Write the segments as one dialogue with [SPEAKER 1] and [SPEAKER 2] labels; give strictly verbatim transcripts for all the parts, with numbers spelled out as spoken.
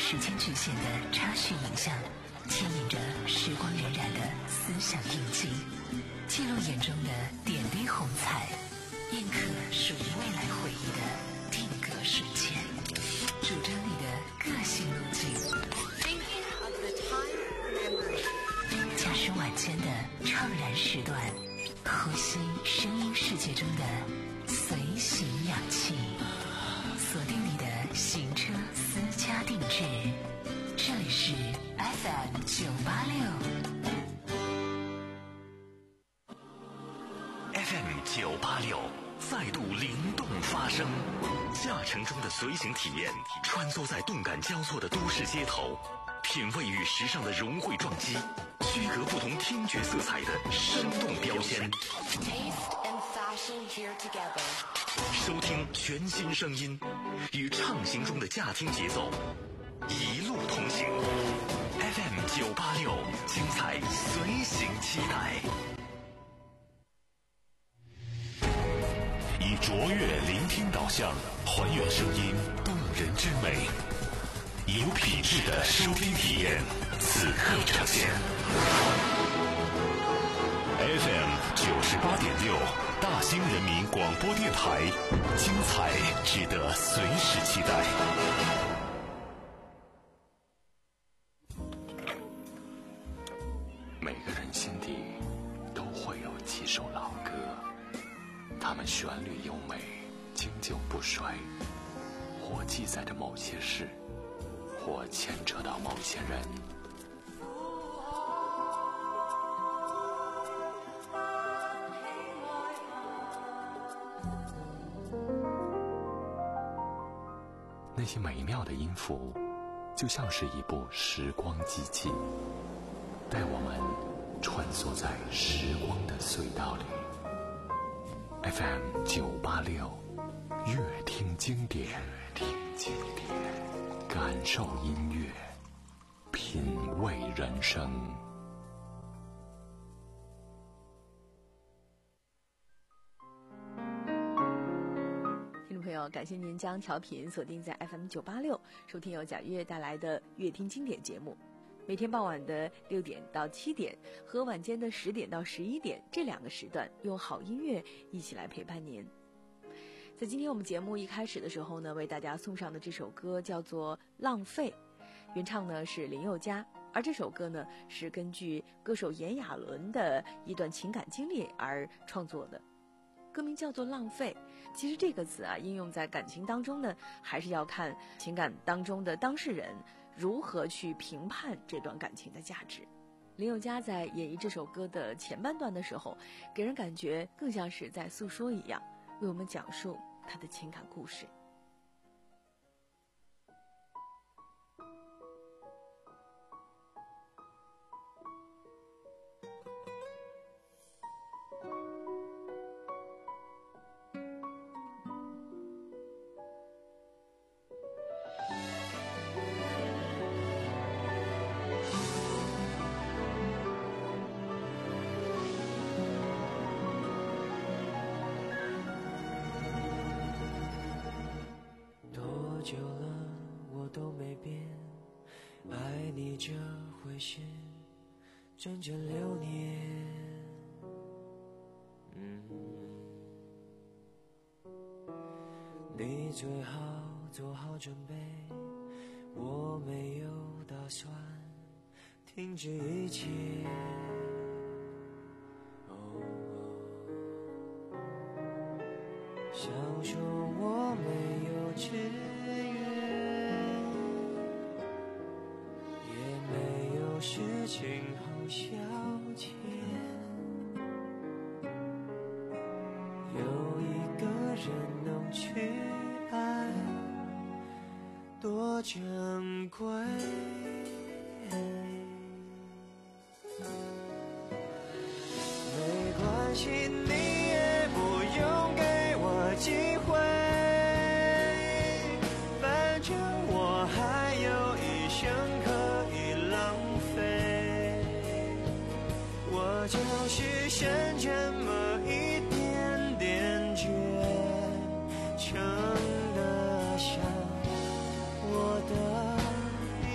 [SPEAKER 1] 时间局限的插叙影像，牵引着时光荏苒的思想印记，记录眼中的点滴红彩，印刻属于未来回忆的定格瞬间，主张你的个性路径，驾驶晚间的怅然时段，呼吸声音世界中的随行氧气，锁定你的行车私家定制，这里是 F M 九八六
[SPEAKER 2] F M 九八六再度灵动发声，驾乘中的随行体验，穿梭在动感交错的都市街头，品味与时尚的融汇撞击，区隔不同听觉色彩的生动标签，收听全新声音，与畅行中的驾听节奏一路同行。 F M 九八六精彩随行期待，以卓越聆听导向还原声音动人之美，有品质的收听体验此刻呈现。 F M 九十八点六大兴人民广播电台，精彩值得随时期待。每个人心底都会有几首老歌，它们旋律优美，经久不衰，或记载着某些事，或牵扯到某些人。那些美妙的音符，就像是一部时光机器，带我们穿梭在时光的隧道里。F M 九八六，乐听经典，乐听经典，感受音乐，品味人生。
[SPEAKER 3] 听众朋友，感谢您将调频锁定在 F M 九八六，收听由贾月带来的乐听经典节目。每天傍晚的六点到七点和晚间的十点到十一点这两个时段，用好音乐一起来陪伴您。在今天我们节目一开始的时候呢，为大家送上的这首歌叫做《浪费》，原唱呢是林宥嘉，而这首歌呢是根据歌手炎亚纶的一段情感经历而创作的。歌名叫做浪费，其实这个词啊，应用在感情当中呢，还是要看情感当中的当事人如何去评判这段感情的价值。林宥嘉在演绎这首歌的前半段的时候，给人感觉更像是在诉说一样，为我们讲述他的情感故事。
[SPEAKER 4] 久了我都没变，爱你这回事整整六年。嗯，你最好做好准备，我没有打算停止一切。哦，想说我没有志事情好消遣，有一个人能去爱，多珍贵。没关系，你也不用给我机会，反正我还有一生可以浪费，我就是剩这么一点点倔，撑得下我的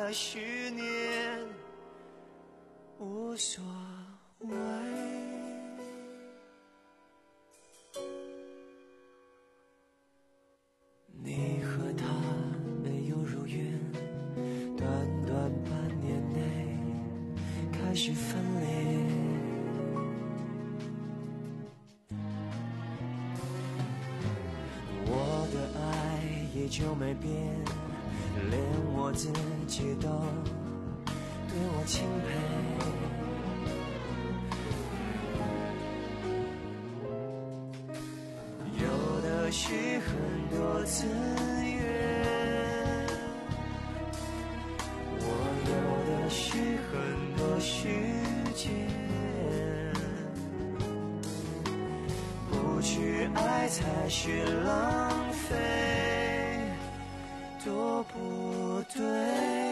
[SPEAKER 4] 的许念无所谓。你和他没有如愿，短短半年内开始分裂。我的爱依旧没变，连我自己都对我钦佩。有的许很多资源，我有的许很多时间，不去爱才是浪费，多不对。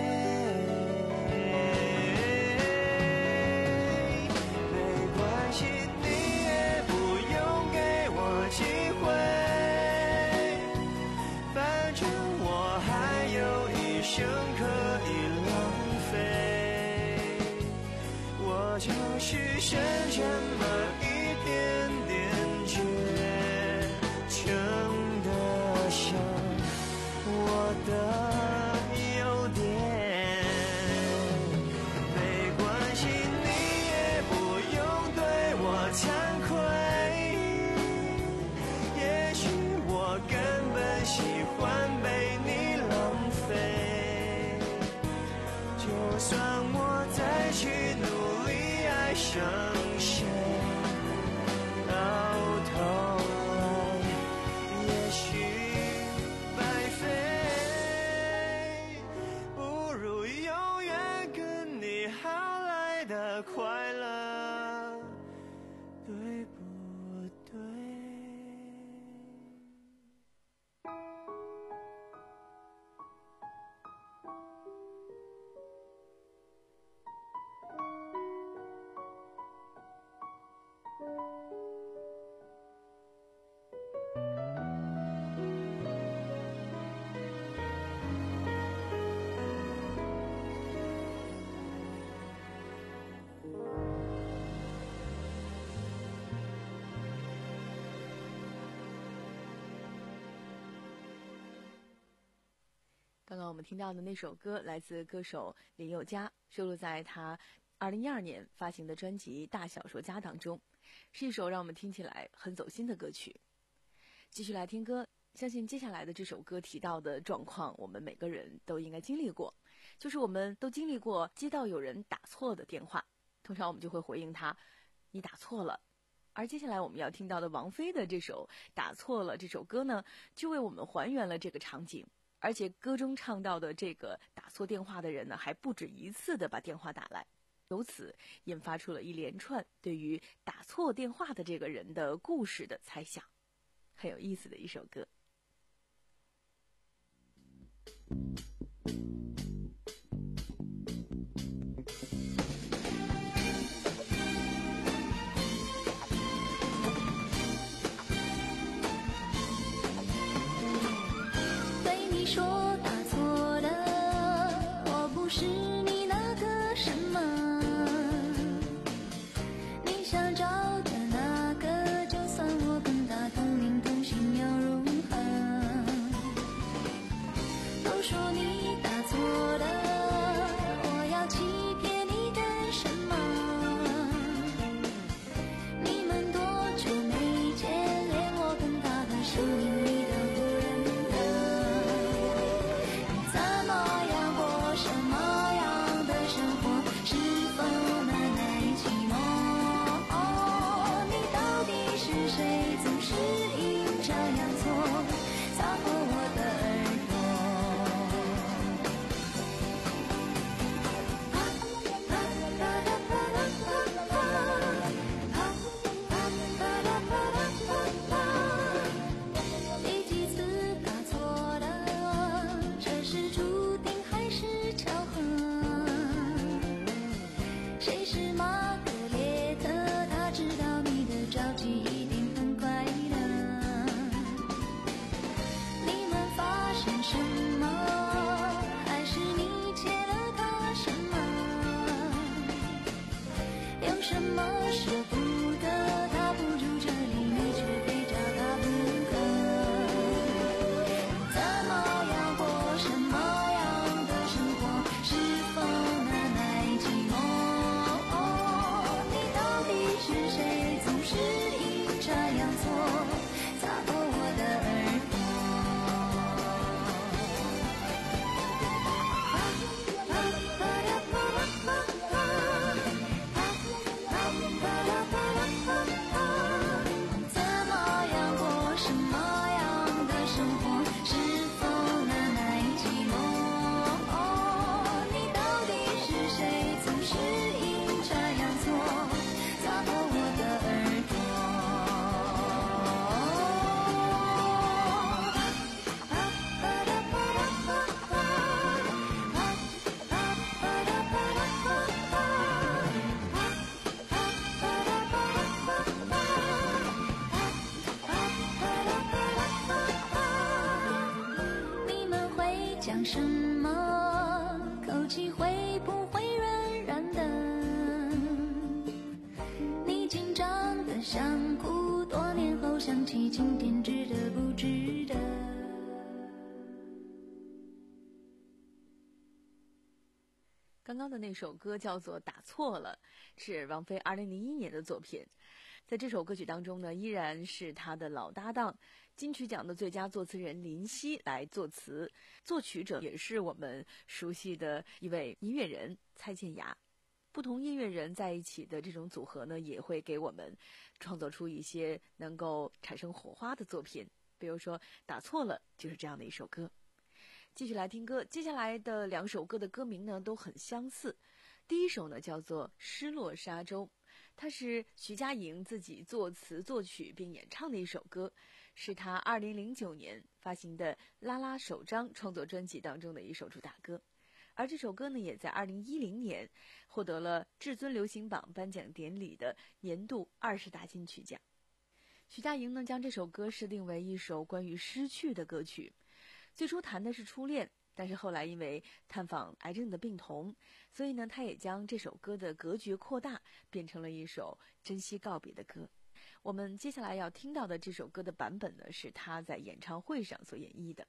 [SPEAKER 4] 就是剩这么一点点倔强的像我的优点，没关系，你也不用对我惭愧，也许我根本喜欢被你浪费，就算我再去努力爱上谁，到头来也许白费，不如永远跟你好来的快乐，对不对？
[SPEAKER 3] 刚刚我们听到的那首歌来自歌手林宥嘉，收录在他二零一二年发行的专辑《大小说家》当中，是一首让我们听起来很走心的歌曲。继续来听歌，相信接下来的这首歌提到的状况，我们每个人都应该经历过，就是我们都经历过接到有人打错的电话，通常我们就会回应他，你打错了。而接下来我们要听到的王菲的这首《打错了》这首歌呢，就为我们还原了这个场景。而且歌中唱到的这个打错电话的人呢，还不止一次的把电话打来，由此引发出了一连串对于打错电话的这个人的故事的猜想，很有意思的一首歌。
[SPEAKER 5] 说打错的，我不是你那个什么，你想找的那个，就算我跟他同名同姓又如何？都说你打错的，我要欺骗你干什么？你们多久没见，连我跟他的声音你都不认得。什么样的生活，是否难耐寂寞？ 讲什么，口气会不会软软的？你紧张的想哭，多年后想起今天值得不值得？
[SPEAKER 3] 刚刚的那首歌叫做《打错了》，是王菲二零零一年的作品。在这首歌曲当中呢，依然是她的老搭档金曲奖的最佳作词人林夕来作词，作曲者也是我们熟悉的一位音乐人蔡健雅。不同音乐人在一起的这种组合呢，也会给我们创作出一些能够产生火花的作品。比如说《打错了》就是这样的一首歌。继续来听歌，接下来的两首歌的歌名呢都很相似。第一首呢叫做《失落沙洲》，它是徐佳莹自己作词作曲并演唱的一首歌，是她二零零九年发行的《拉拉手章》创作专辑当中的一首主打歌。而这首歌呢，也在二零一零年获得了至尊流行榜颁奖典礼的年度二十大金曲奖。徐佳莹呢将这首歌设定为一首关于失去的歌曲。最初谈的是初恋，但是后来因为探访癌症的病童，所以呢，他也将这首歌的格局扩大，变成了一首珍惜告别的歌。我们接下来要听到的这首歌的版本呢，是他在演唱会上所演绎的。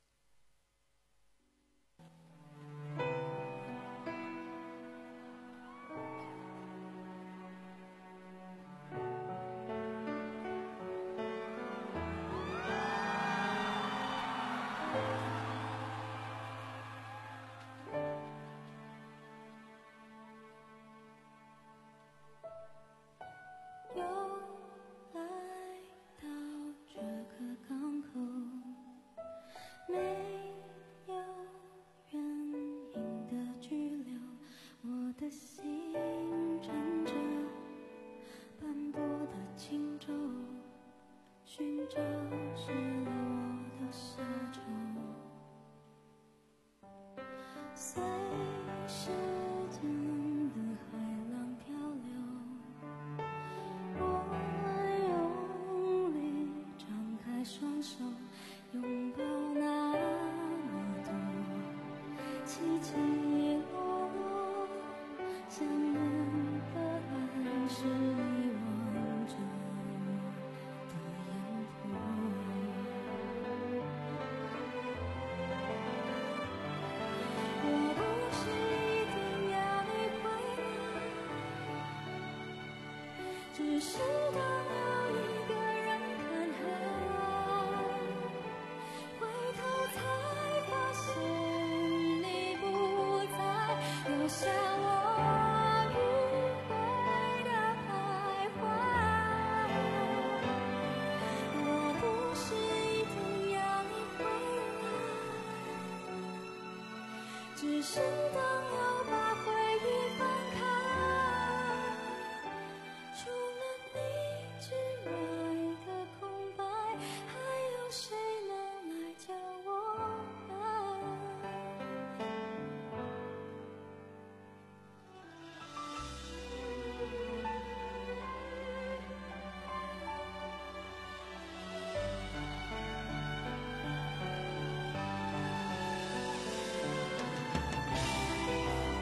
[SPEAKER 5] 我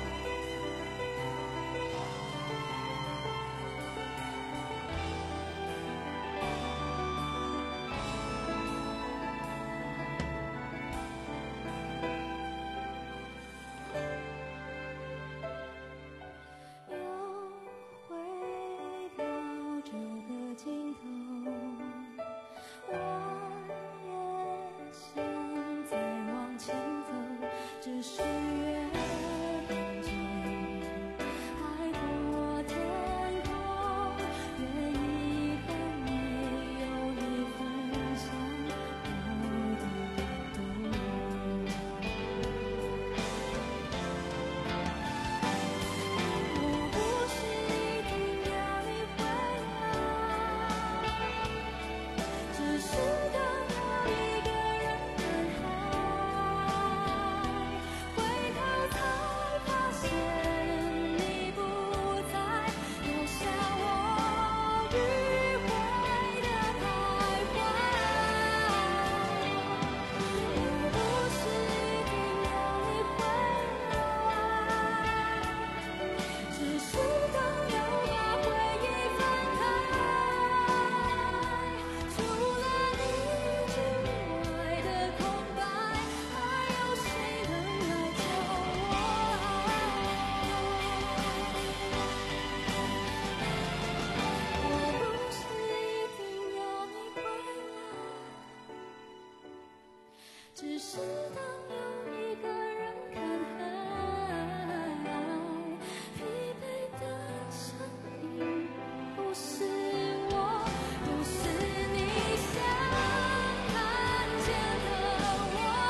[SPEAKER 5] 只是当有一个人看海，疲惫的声音不是我，不是你想看见的我。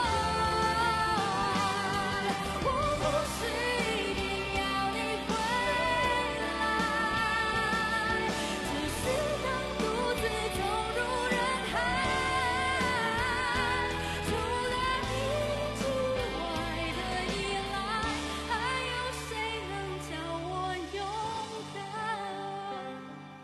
[SPEAKER 5] 我不是一定要你回来，只是当独自走入人海，除了你之外的依赖，还有谁能叫我勇敢？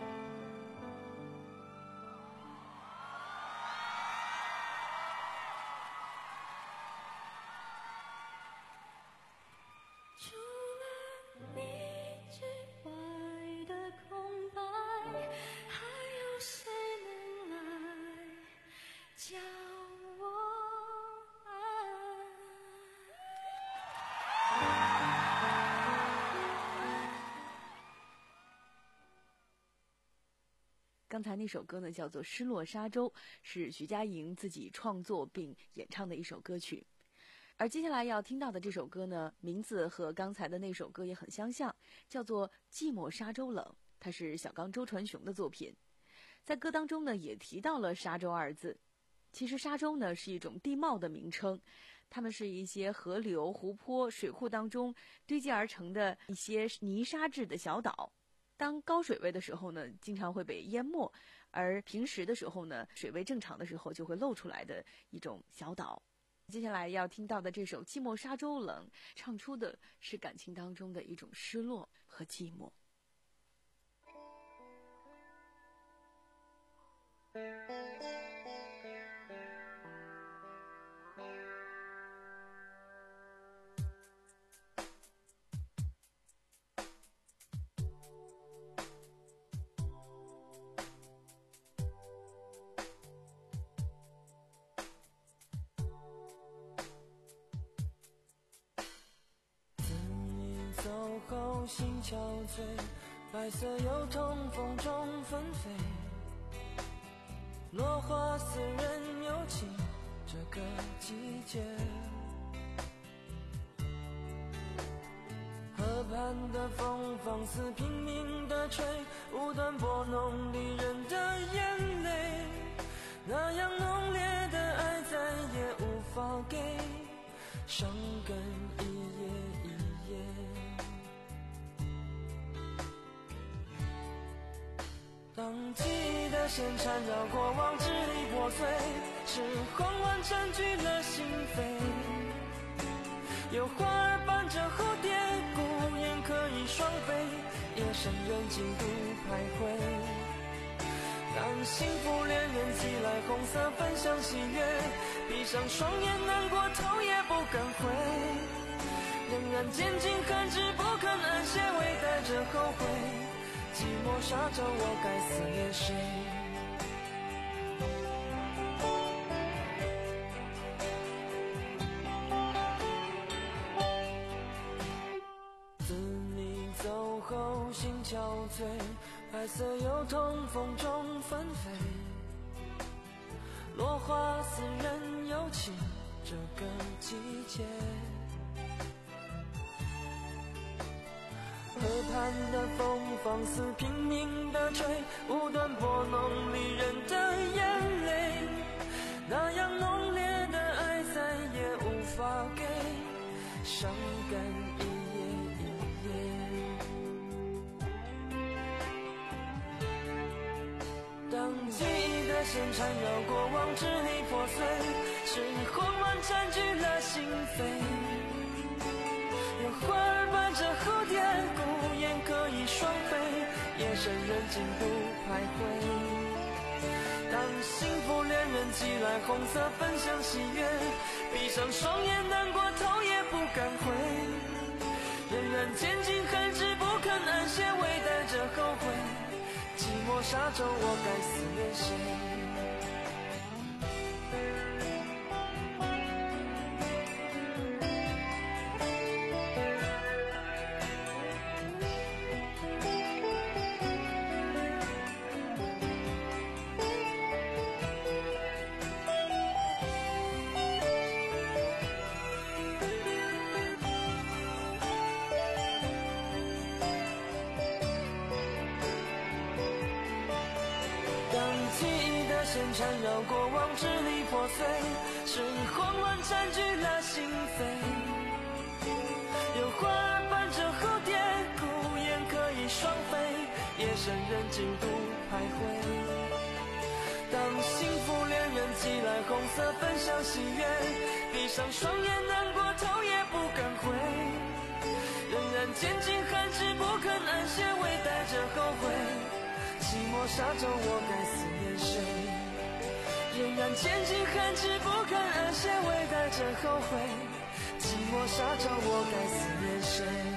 [SPEAKER 5] 除了你之外的空白，还有谁能来教我爱？
[SPEAKER 3] 刚才那首歌呢叫做《失落沙洲》，是徐佳莹自己创作并演唱的一首歌曲。而接下来要听到的这首歌呢，名字和刚才的那首歌也很相像，叫做《寂寞沙洲冷》，它是小刚周传雄的作品。在歌当中呢，也提到了沙洲二字。其实沙洲呢是一种地貌的名称，它们是一些河流、湖泊、水库当中堆积而成的一些泥沙质的小岛。当高水位的时候呢，经常会被淹没，而平时的时候呢，水位正常的时候就会露出来的一种小岛。接下来要听到的这首《寂寞沙洲冷》，唱出的是感情当中的一种失落和寂寞。
[SPEAKER 4] 走后心憔悴，白色油桐风中纷飞，落花似人有情，这个季节。河畔的风放肆拼命地吹，无端拨弄离人的眼泪，那样浓烈的爱再也无法给，伤根一夜一夜。当记忆的线缠绕过往，支离破碎，是慌乱占据了心扉。有花儿伴着蝴蝶，孤雁可以双飞，夜深人静不徘徊。当幸福恋人寄来红色分享喜悦，闭上双眼难过头也不敢回，仍然坚尽寒枝不肯安歇，微带着后悔。寂寞沙洲，我该思念谁？自你走后心憔悴，白色油桐风中纷飞，落花似人有情，这个季节。河畔的风放肆拼命地吹，无端拨弄离人的眼泪，那样浓烈的爱再也无法给，伤感一夜一夜。当记忆的线缠绕过往，支离破碎，是慌乱占据了心扉。有花儿伴着蝴蝶，孤雁可以双飞，夜深人静不徘徊。当幸福恋人寄来红色分享喜悦，闭上双眼难过头也不敢回，仍然坚尽寒枝不肯安歇，微带着后悔。寂寞沙洲，我该思念谁？ 当记忆的线缠绕过往支离破碎，是慌乱占据了心扉。有花儿伴着蝴蝶，孤雁可以双飞，夜深人静独徘徊。当幸福恋人寄来红色分享喜悦，闭上双眼难过头也不敢回，仍然坚尽寒枝不肯安歇，微带着后悔。寂寞沙洲我该思念谁？仍然坚尽寒枝不肯安歇，微带着后悔。寂寞沙洲我该思念谁？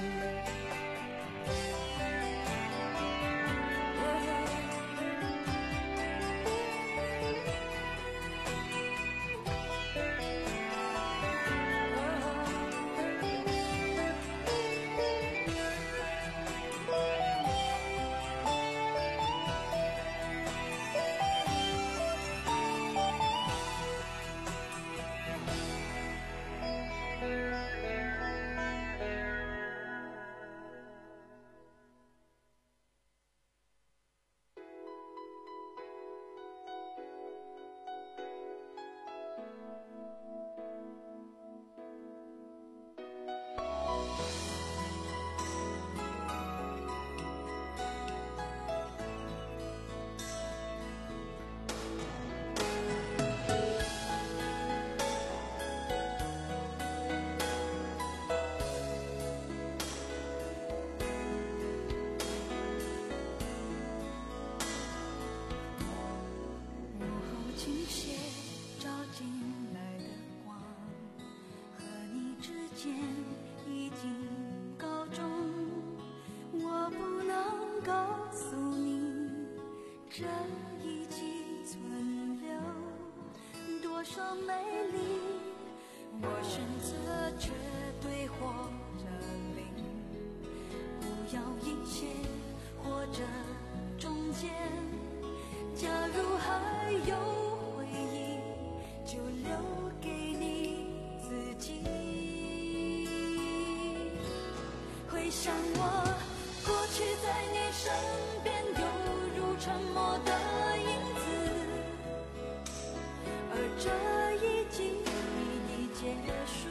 [SPEAKER 5] 想我过去在你身边，犹如沉默的影子，而这一季已结束，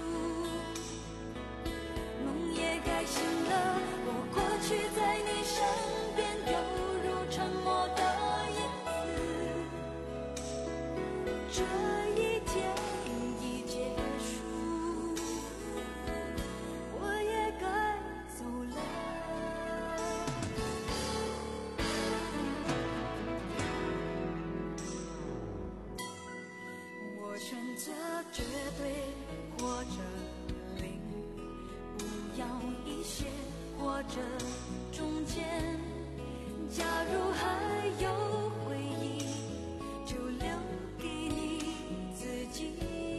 [SPEAKER 5] 梦也该醒了。我过去在你身边，犹如沉默的影子，这一天已结束，我也该走了。我选择绝对或者零，不要一些或者中间。假如还有回忆，就留给你自己。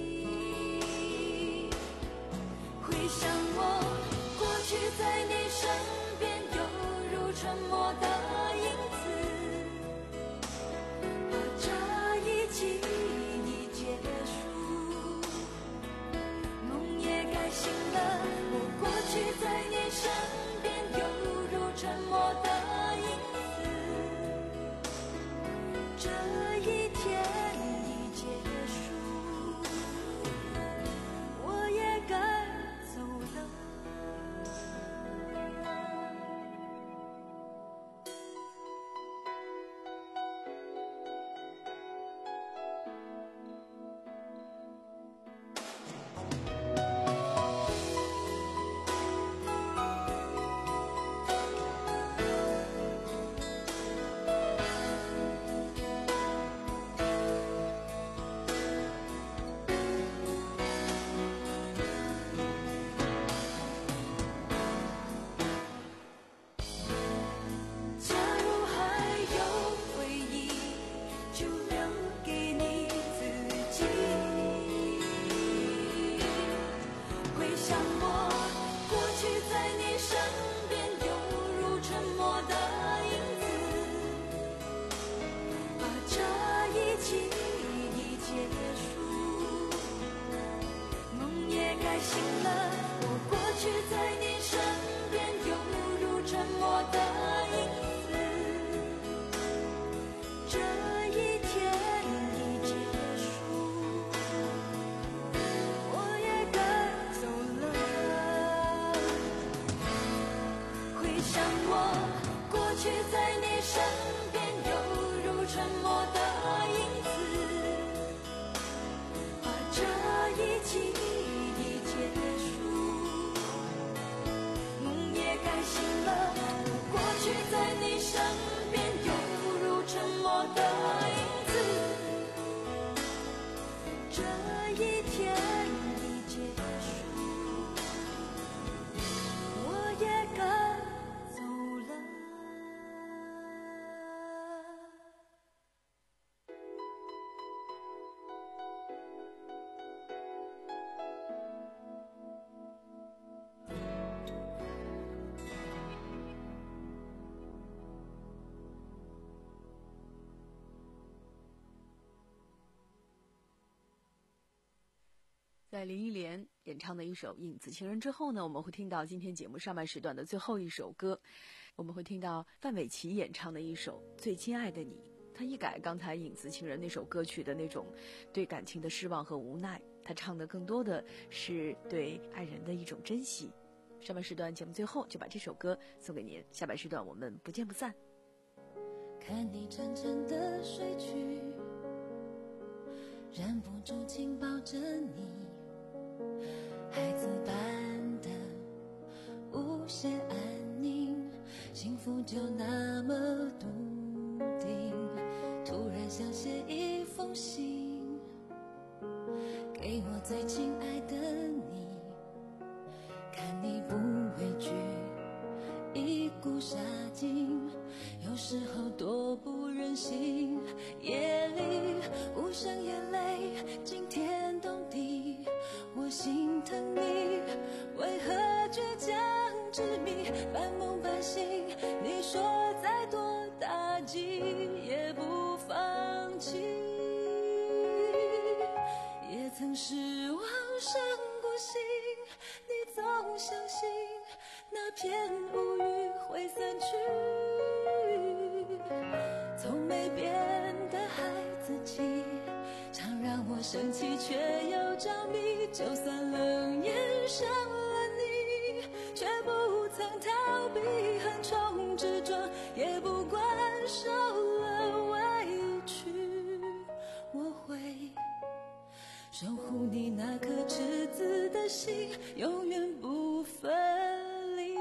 [SPEAKER 5] 回想我过去在你身边，犹如沉默的影子，而这一季已结束，梦也该醒了。我过去在你身边，犹如沉默的影子，这一天已结束，我也该走了。假如还有回忆，就留给你自己。回想我过去在你身边，犹如沉默的影子，而这一季已结束，梦也该醒了。我过去在你身边，犹如沉默的影子，这
[SPEAKER 3] 在林忆莲演唱的一首《影子情人》之后呢，我们会听到今天节目上半时段的最后一首歌，我们会听到范玮琪演唱的一首《最亲爱的你》。他一改刚才《影子情人》那首歌曲的那种对感情的失望和无奈，他唱的更多的是对爱人的一种珍惜。上半时段节目最后就把这首歌送给您，下半时段我们不见不散。
[SPEAKER 5] 看你沉沉的睡去，忍不住紧抱着你，孩子般的无限安宁，幸福就那么笃定。突然想写一封信给我最亲爱的你，看你不畏惧一股杀劲，有时候多不忍心，夜里无声眼泪惊天动地，我心疼你为何倔强执迷，半梦半醒，你说再多打击也不放弃，也曾失望伤过心，你总相信那片乌云会散去，从没变的孩子气，常让我生气却又着迷，就算冷眼伤了你，却不曾逃避横冲直撞，也不管受了委屈，我会守护你那颗赤子的心，永远不分离。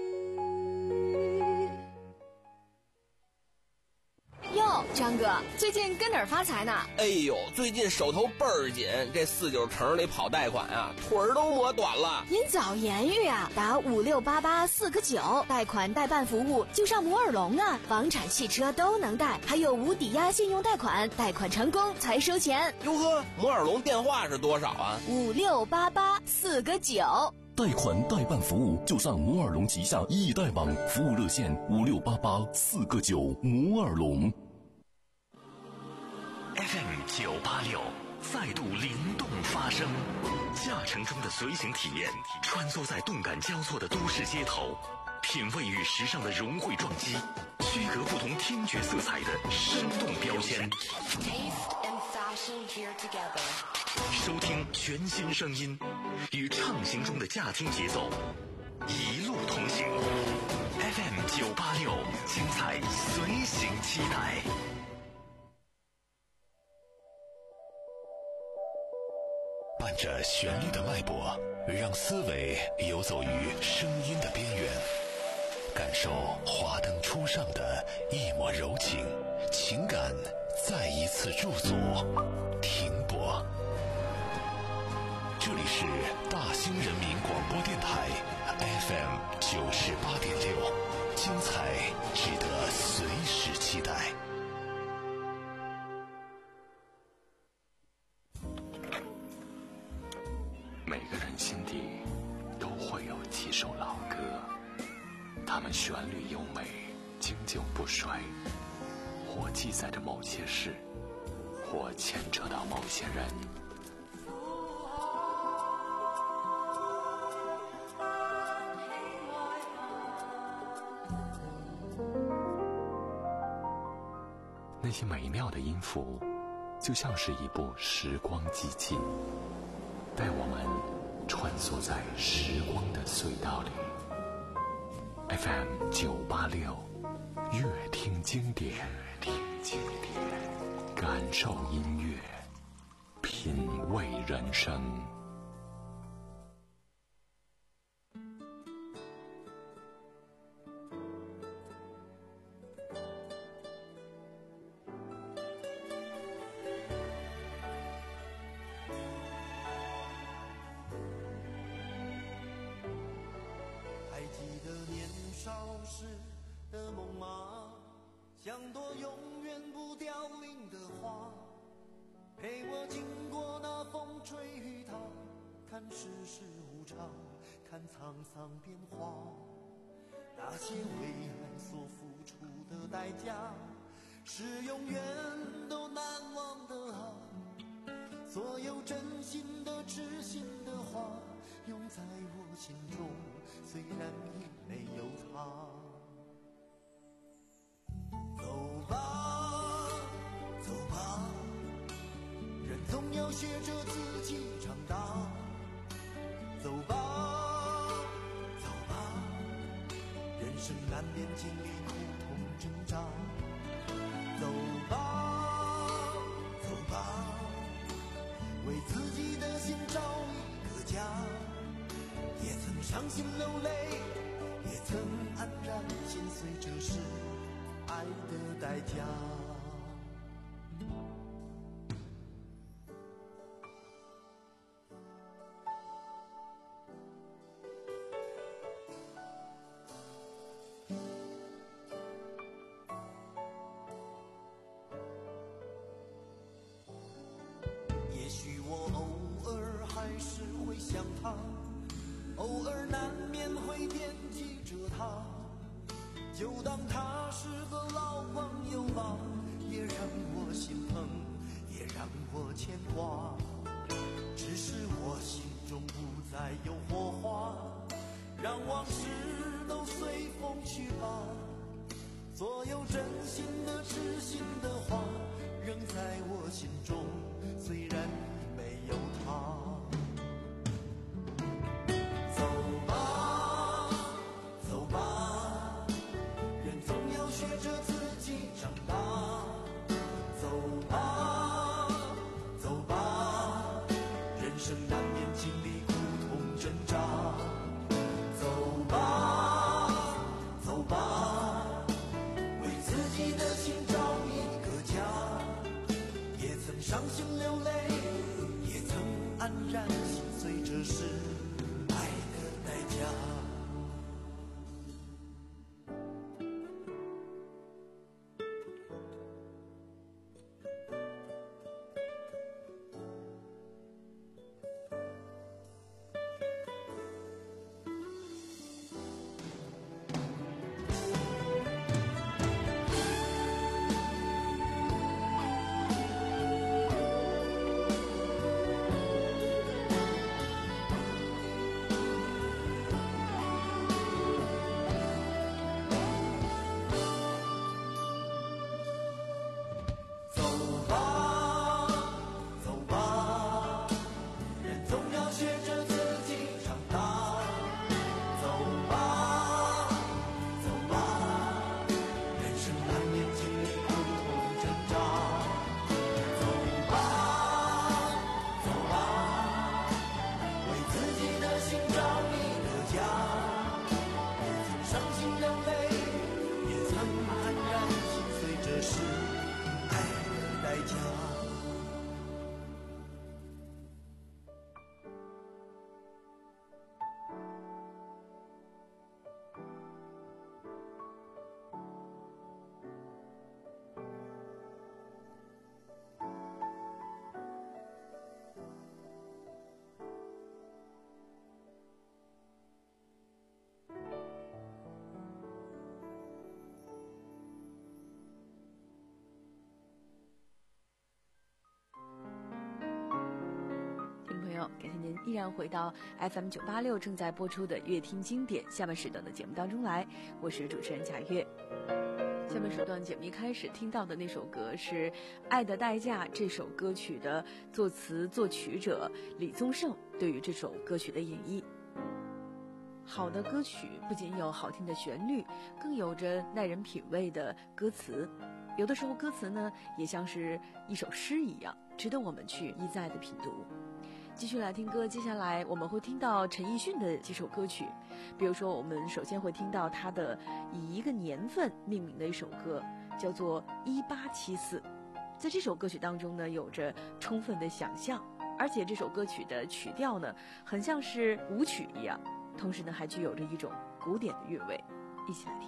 [SPEAKER 6] 哟，张哥，最近跟哪儿发财呢？
[SPEAKER 7] 哎呦，最近手头倍儿紧，这四九城里跑贷款啊，腿儿都磨短了。
[SPEAKER 6] 您早言语啊，打五六八八四个九，贷款代办服务就上摩尔龙啊，房产、汽车都能贷，还有无抵押信用贷款，贷款成功才收钱。
[SPEAKER 7] 哟呵，摩尔龙电话是多少啊？
[SPEAKER 6] 五六八八四个九。
[SPEAKER 8] 贷款代办服务就上摩尔龙旗下易贷网，服务热线五六八八四个九。摩尔龙
[SPEAKER 2] F M 九八六再度灵动发声，驾乘中的随行体验，穿梭在动感交错的都市街头，品味与时尚的融汇撞击，区隔不同听觉色彩的生动标签。收听全新声音，与畅行中的驾听节奏，一路同行。F M 九八六，精彩随行期待。伴着旋律的脉搏，让思维游走于声音的边缘，感受华灯初上的一抹柔情，情感再一次驻足停泊。这里是大兴人民广播电台 F M 九十八点六，精彩值得随时期待。每个人心底都会有几首老歌，它们旋律优美，经久不衰，或记载着某些事，或牵扯到某些人。那些美妙的音符，就像是一部时光机器，带我们穿梭在时光的隧道里。F M 九八六，乐听经典，乐听经典，感受音乐，品味人生。
[SPEAKER 4] 的梦吗？像朵永远不凋零的花，陪我经过那风吹雨打，看世事无常，看沧桑变化。那些为爱所付出的代价，是永远都难忘的啊。
[SPEAKER 9] 所有真心的痴心的话永在我心中，虽然已没有他。走吧走吧，人总要学着自己长大。走吧走吧，人生难免经历苦痛挣扎。走吧走吧，为自己的心找一个家。也曾伤心流泪，也曾黯然心碎，这是爱的代价。也许我偶尔还是会想他，偶尔难免会惦记着他，就当他是个老朋友吧，也让我心疼，也让我牵挂。只是我心中不再有火花，让往事都随风去吧。所有真心的痴心的话仍在我心中，虽然已没有他。走吧走吧，人总要学着自己长大。走吧走吧，人生难免经历苦痛挣扎。走吧走吧，为自己的心找一个家。也曾伤心流泪，也曾黯然心碎，这是爱的代价。
[SPEAKER 3] 感谢您依然回到 F M 九八六正在播出的乐听经典下半时段的节目当中来，我是主持人贾月。下面时段节目一开始听到的那首歌是《爱的代价》，这首歌曲的作词作曲者李宗盛对于这首歌曲的演绎。好的歌曲不仅有好听的旋律，更有着耐人品味的歌词，有的时候歌词呢也像是一首诗一样，值得我们去一再的品读。继续来听歌，接下来我们会听到陈奕迅的几首歌曲，比如说我们首先会听到他的以一个年份命名的一首歌，叫做一八七四。在这首歌曲当中呢，有着充分的想象，而且这首歌曲的曲调呢很像是舞曲一样，同时呢还具有着一种古典的韵味。一起来听。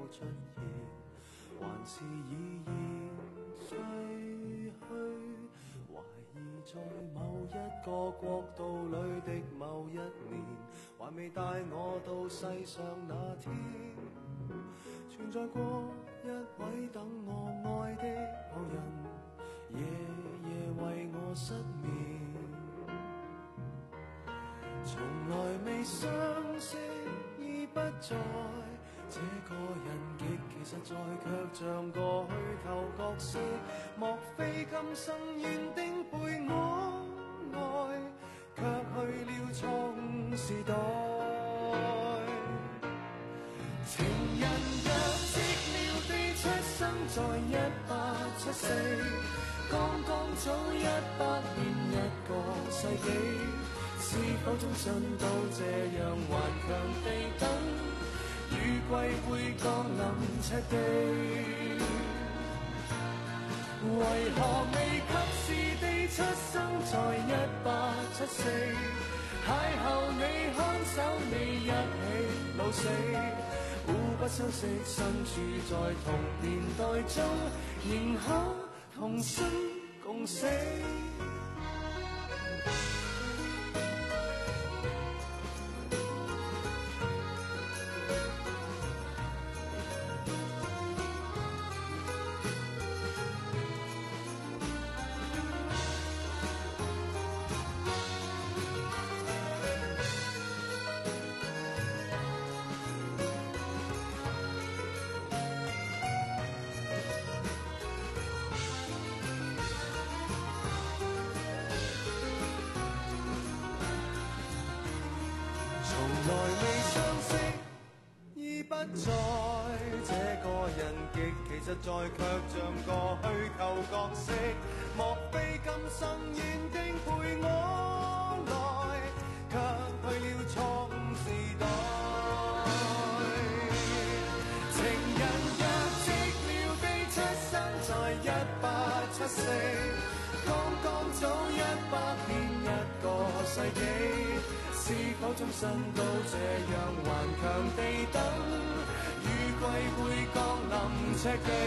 [SPEAKER 9] 出現，還是已然逝去？懷疑在某一個國度裏的某一年，還未帶我到世上那天，存在過一位等我愛的某人，夜夜為我失眠。從來未相識，已不在。這個人極其實在，卻像個虛構角色。莫非今生原定陪我愛，卻去了錯誤時代。情人若寂寥地出生在一八七四，剛剛早一百年一個世紀。是否終身都這樣頑強地等，雨季會降臨赤地？為何未及時地出生在一八七四？邂逅你看守你一起老死，互不相識，身處在同年代中，仍可同生共死。從來未相識，已不在。這個人極其實在，卻像個虛構角色。莫非今生原定陪我來，卻去了錯誤時代。情人若寂寥地出生在一八七四，剛剛早一百年一個世紀。是否終身都這樣頑強地等，雨季會降臨赤地？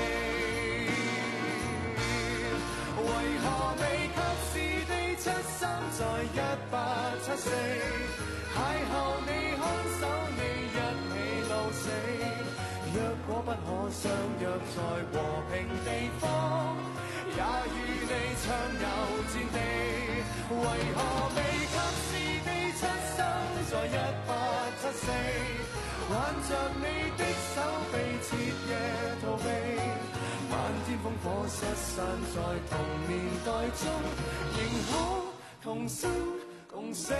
[SPEAKER 9] 為何未及時地出生在一八七四？邂逅你看守你一起老死，若果不可相約在和平地方，也與你暢遊戰地。為何未及時地出生在一八七四，挽着你的手臂徹夜逃避，漫天烽火失散在同年代中，仍可同生共死。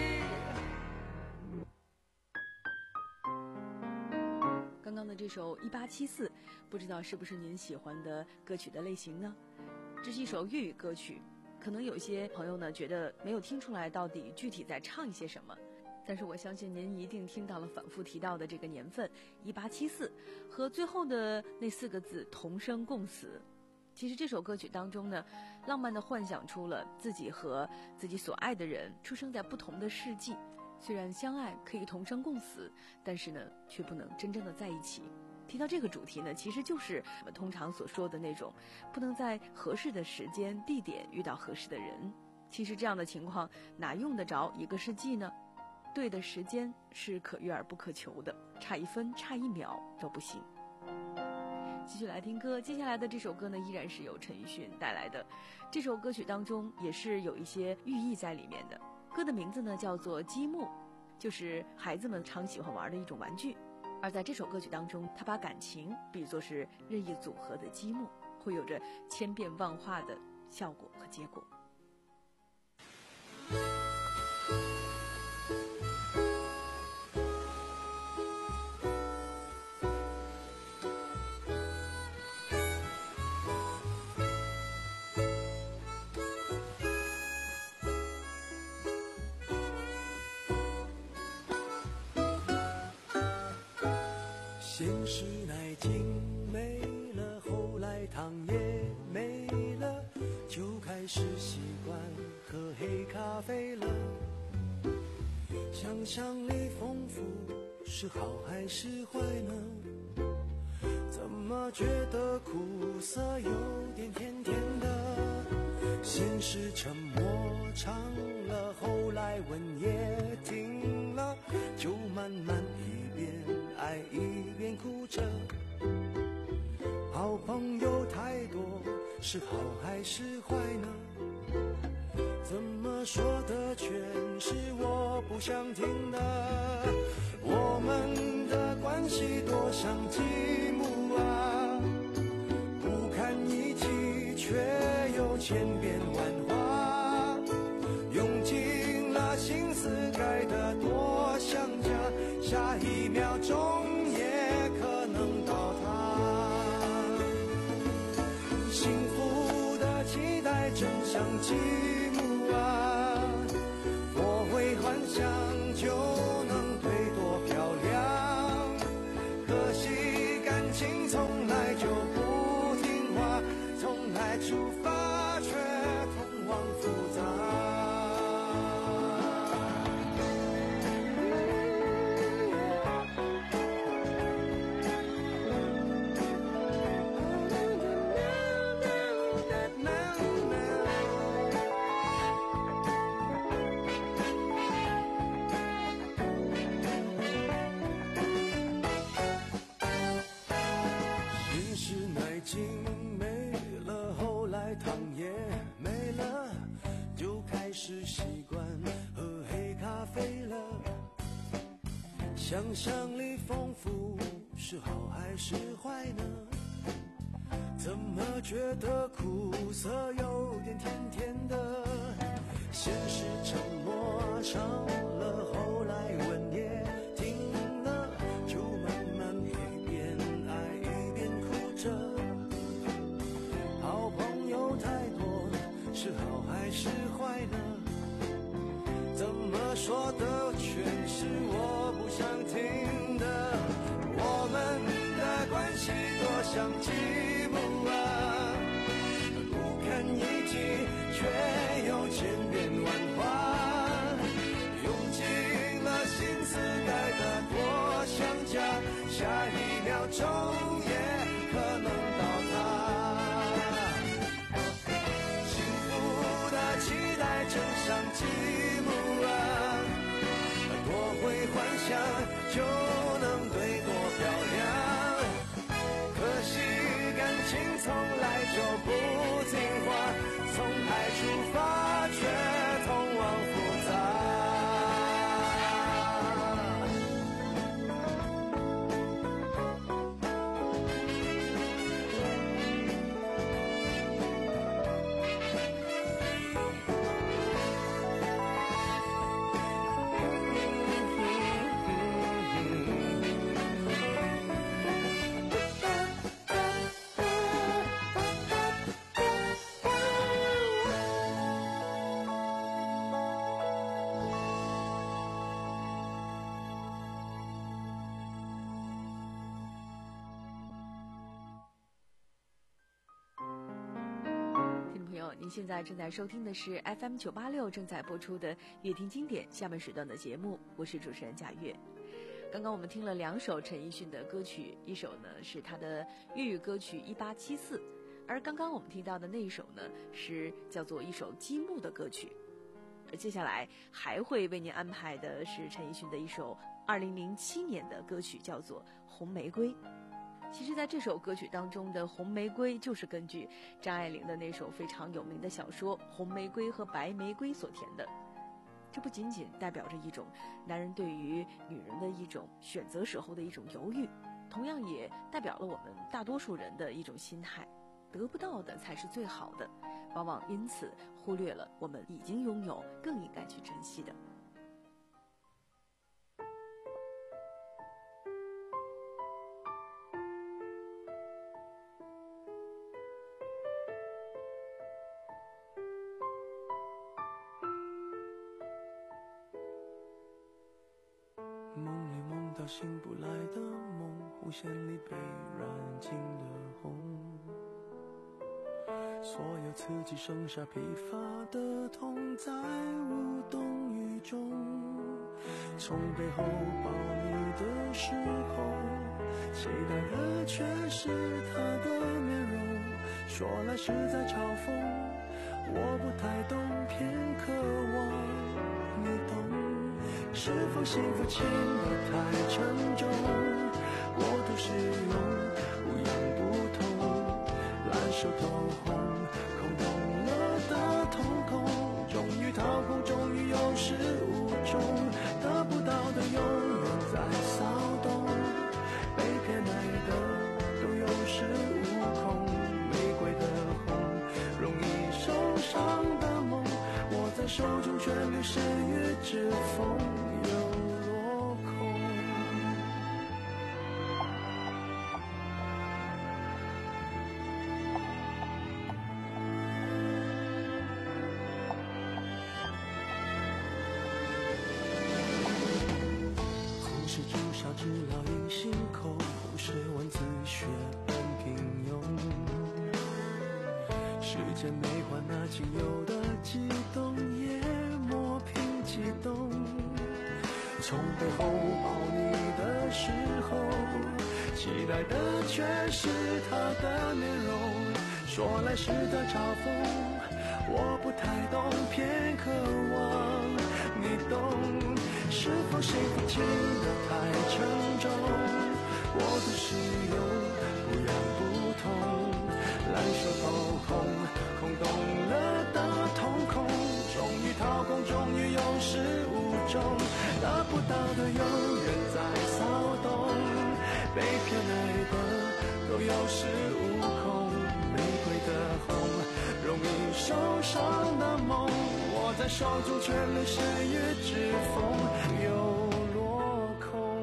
[SPEAKER 3] 刚刚的这首一八七四，不知道是不是您喜欢的歌曲的类型呢？这是一首粤语歌曲，可能有些朋友呢觉得没有听出来到底具体在唱一些什么，但是我相信您一定听到了反复提到的这个年份一八七四和最后的那四个字同生共死。其实这首歌曲当中呢，浪漫地幻想出了自己和自己所爱的人出生在不同的世纪，虽然相爱可以同生共死，但是呢却不能真正的在一起。提到这个主题呢，其实就是我们通常所说的那种不能在合适的时间地点遇到合适的人。其实这样的情况哪用得着一个世纪呢？对的时间是可遇而不可求的，差一分差一秒都不行。继续来听歌，接下来的这首歌呢，依然是由陈奕迅带来的。这首歌曲当中也是有一些寓意在里面的。歌的名字呢叫做积木，就是孩子们常喜欢玩的一种玩具。而在这首歌曲当中，他把感情比作是任意组合的积木，会有着千变万化的效果和结果。
[SPEAKER 9] 现实奶精没了，后来糖也没了，就开始习惯喝黑咖啡了。想象力丰富是好还是坏呢？ 么觉得苦涩有点甜甜的？先是沉默长了，后来吻也停了，就慢慢一边爱一边哭着。好朋友太多，是好还是坏呢？怎么说的全是我不想听的？我们的关系多像积木啊，不堪一击，却又千变万化，用尽了心思盖得多像家，下一秒钟也可能倒塌。幸福的期待真像积木啊，我会幻想就能对多漂亮，可惜感情从来就不听话，从来出发却通往复杂。想象力丰富是好还是坏呢？怎么觉得苦涩有点甜甜的？先是沉默长了，后来吻也停了，就慢慢一边爱一边哭着。好朋友太多，是好还是坏呢？怎么说的全是我不想听的？我们的关系多像积木啊，不堪一击，却又千变万化，用尽了心思盖得多像家，下一秒钟也可能倒塌。幸福的期待真像积木，多会幻想就能对多漂亮，可惜感情从来就不听话，从爱出发却通往复杂。
[SPEAKER 3] 您现在正在收听的是 F M 九八六正在播出的乐听经典下半时段的节目，我是主持人贾月。刚刚我们听了两首陈奕迅的歌曲，一首呢是他的粤语歌曲一八七四，而刚刚我们听到的那一首呢是叫做一首积木的歌曲。而接下来还会为您安排的是陈奕迅的一首二零零七年的歌曲，叫做《红玫瑰》。其实在这首歌曲当中的红玫瑰就是根据张爱玲的那首非常有名的小说《红玫瑰和白玫瑰》所填的。这不仅仅代表着一种男人对于女人的一种选择时候的一种犹豫，同样也代表了我们大多数人的一种心态，得不到的才是最好的，往往因此忽略了我们已经拥有更应该去珍惜的。
[SPEAKER 9] 梦里梦到醒不来的梦，弧线里被染尽了红，所有刺激剩下疲乏的痛，在无动于衷。从背后抱你的时候， 期待的却是他的面容。说来是在嘲讽，我不太懂，偏渴望你懂。是否幸福轻得太沉重？我都是用不痒不痛，烂熟透红，空洞了的瞳孔。终于掏空，终于有始无终，得不到的永远在骚动，被偏爱的都有恃无恐。玫瑰的红，容易受伤的梦，握在手中却流失于指缝，又落空。红是朱砂痣烙印心口，红是文字血本平庸。时间没换那仅有的激动，也磨平激动。从背后抱你的时候，期待的却是他的面容。说来是在嘲讽，我不太懂，偏渴望你懂。是否幸福轻得太沉重？我的使用不痒不痛，烂熟透空，空洞了的瞳孔。终于掏空，终于有始无终，得不到的永远在骚动，被偏爱的都有恃无恐。玫瑰的红，容易受伤的梦，握在手中却流失于指缝，又落空。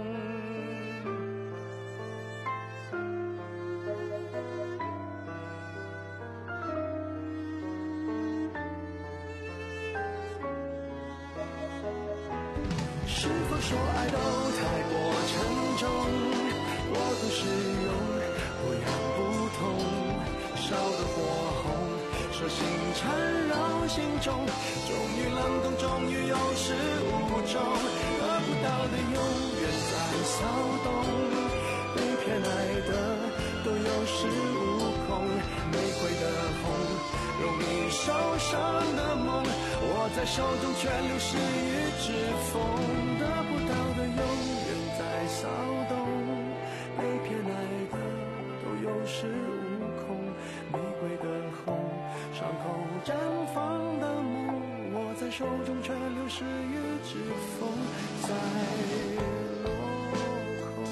[SPEAKER 9] 是否说爱都太过沉重？我都是用不痒不痛，烧得火红，手心缠绕心中。终于冷冻，终于有始无终，得不到的永远在骚动，被偏爱的都有恃无恐。玫瑰的红，容易受伤的梦，握在手中却流失于指缝，得不到的永远在骚动，被偏爱的都有恃无恐。玫瑰的红，伤口绽放的梦，握在手中却流失于指缝，在落空。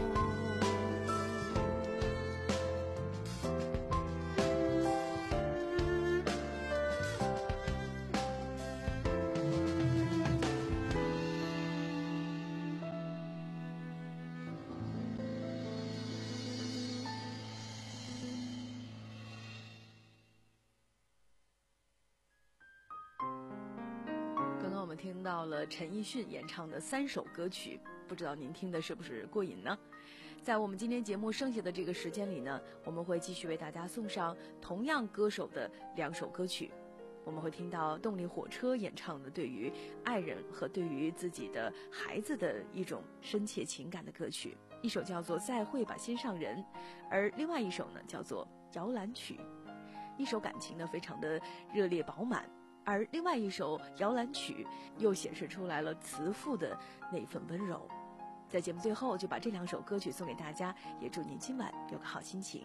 [SPEAKER 3] 刚刚我们听到了陈奕迅演唱的三首歌曲，不知道您听的是不是过瘾呢？在我们今天节目剩下的这个时间里呢，我们会继续为大家送上同样歌手的两首歌曲。我们会听到动力火车演唱的对于爱人和对于自己的孩子的一种深切情感的歌曲，一首叫做《再会吧心上人》，而另外一首呢叫做《摇篮曲》。一首感情呢非常的热烈饱满，而另外一首《摇篮曲》又显示出来了慈父的那份温柔。在节目最后就把这两首歌曲送给大家，也祝您今晚有个好心情。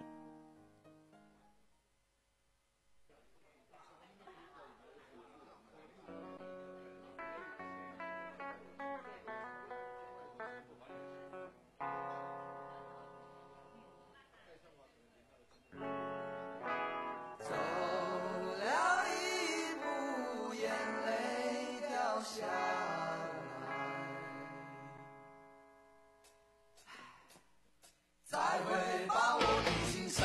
[SPEAKER 9] 走了一步，眼泪掉下来。再会吧，我的心上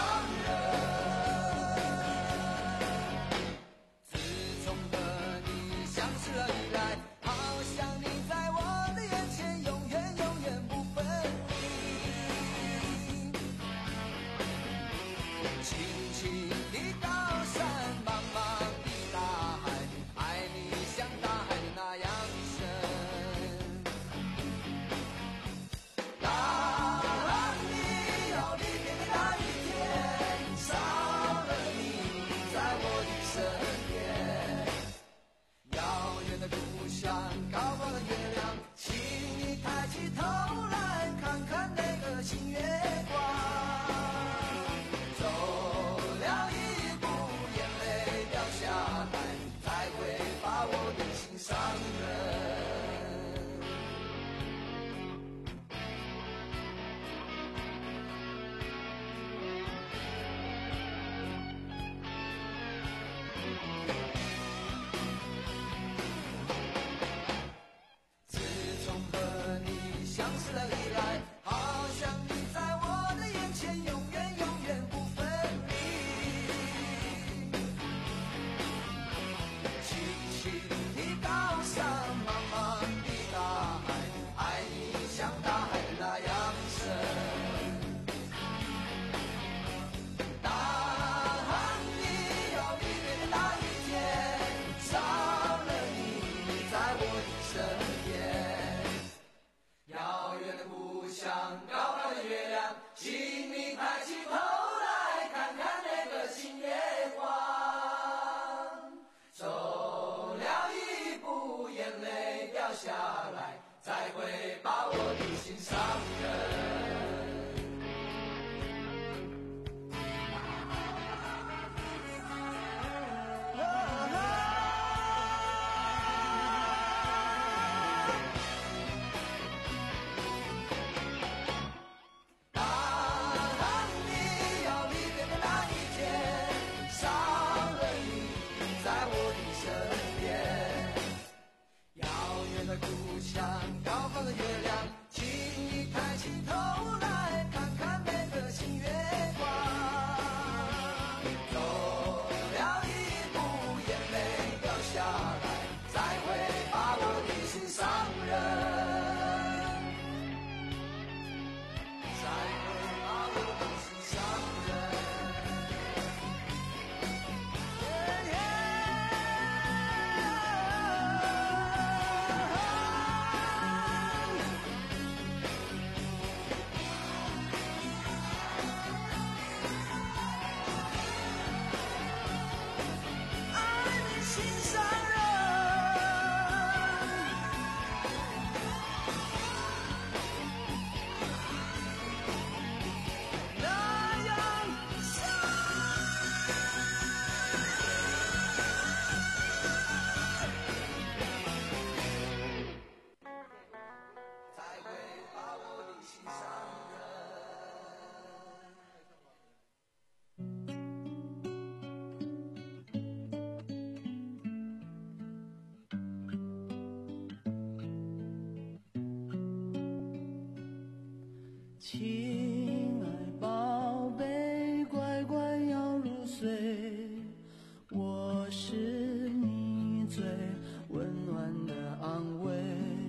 [SPEAKER 9] 亲爱宝贝，乖乖要入睡，我是你最温暖的安慰。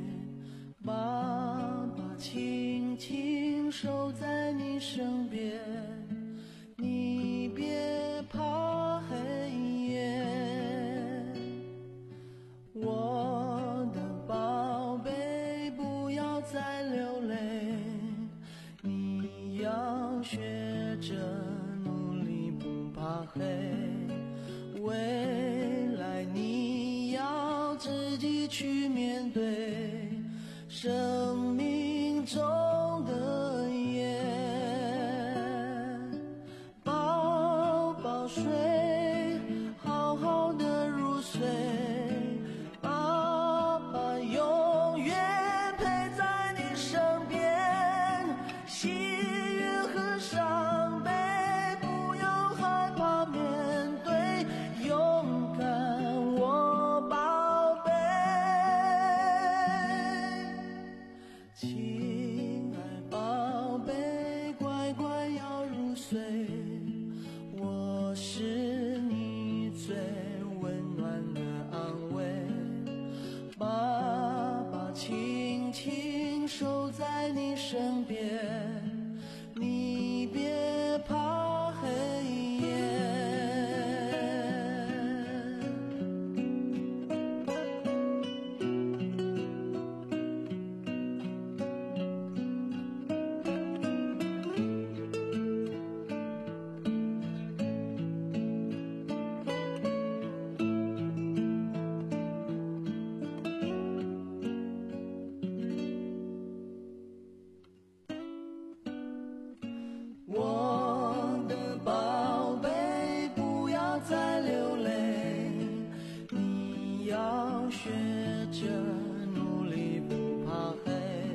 [SPEAKER 9] 爸爸轻轻守在你身边，你别怕黑夜。我的宝贝，不要再流泪，你要学着努力不怕黑，未来你要自己去面对生命中的夜。宝宝睡，好好的入睡，爸爸永远陪在你身边，喜悦和伤悲不要害怕面对，勇敢我宝贝。亲爱宝贝，乖乖要入睡，我是你最温暖的安慰。爸爸轻轻守在你身边，你别怕黑夜。我的宝贝，不要再流泪，你要学着努力不怕黑，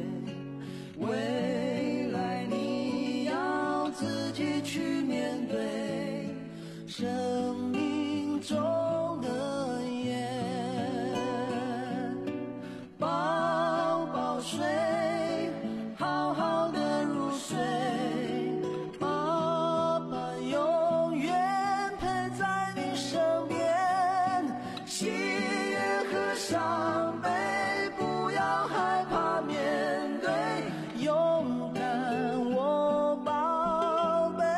[SPEAKER 9] 未来你要自己去面对生命中的夜。宝宝睡，好好的入睡，爸爸永远陪在你身边，喜悦和伤悲不要害怕面对，勇敢我宝贝。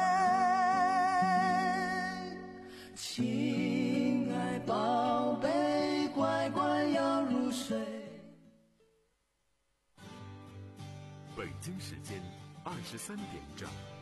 [SPEAKER 9] 亲爱宝贝，乖乖要入睡。
[SPEAKER 2] 北京时间二十三点整。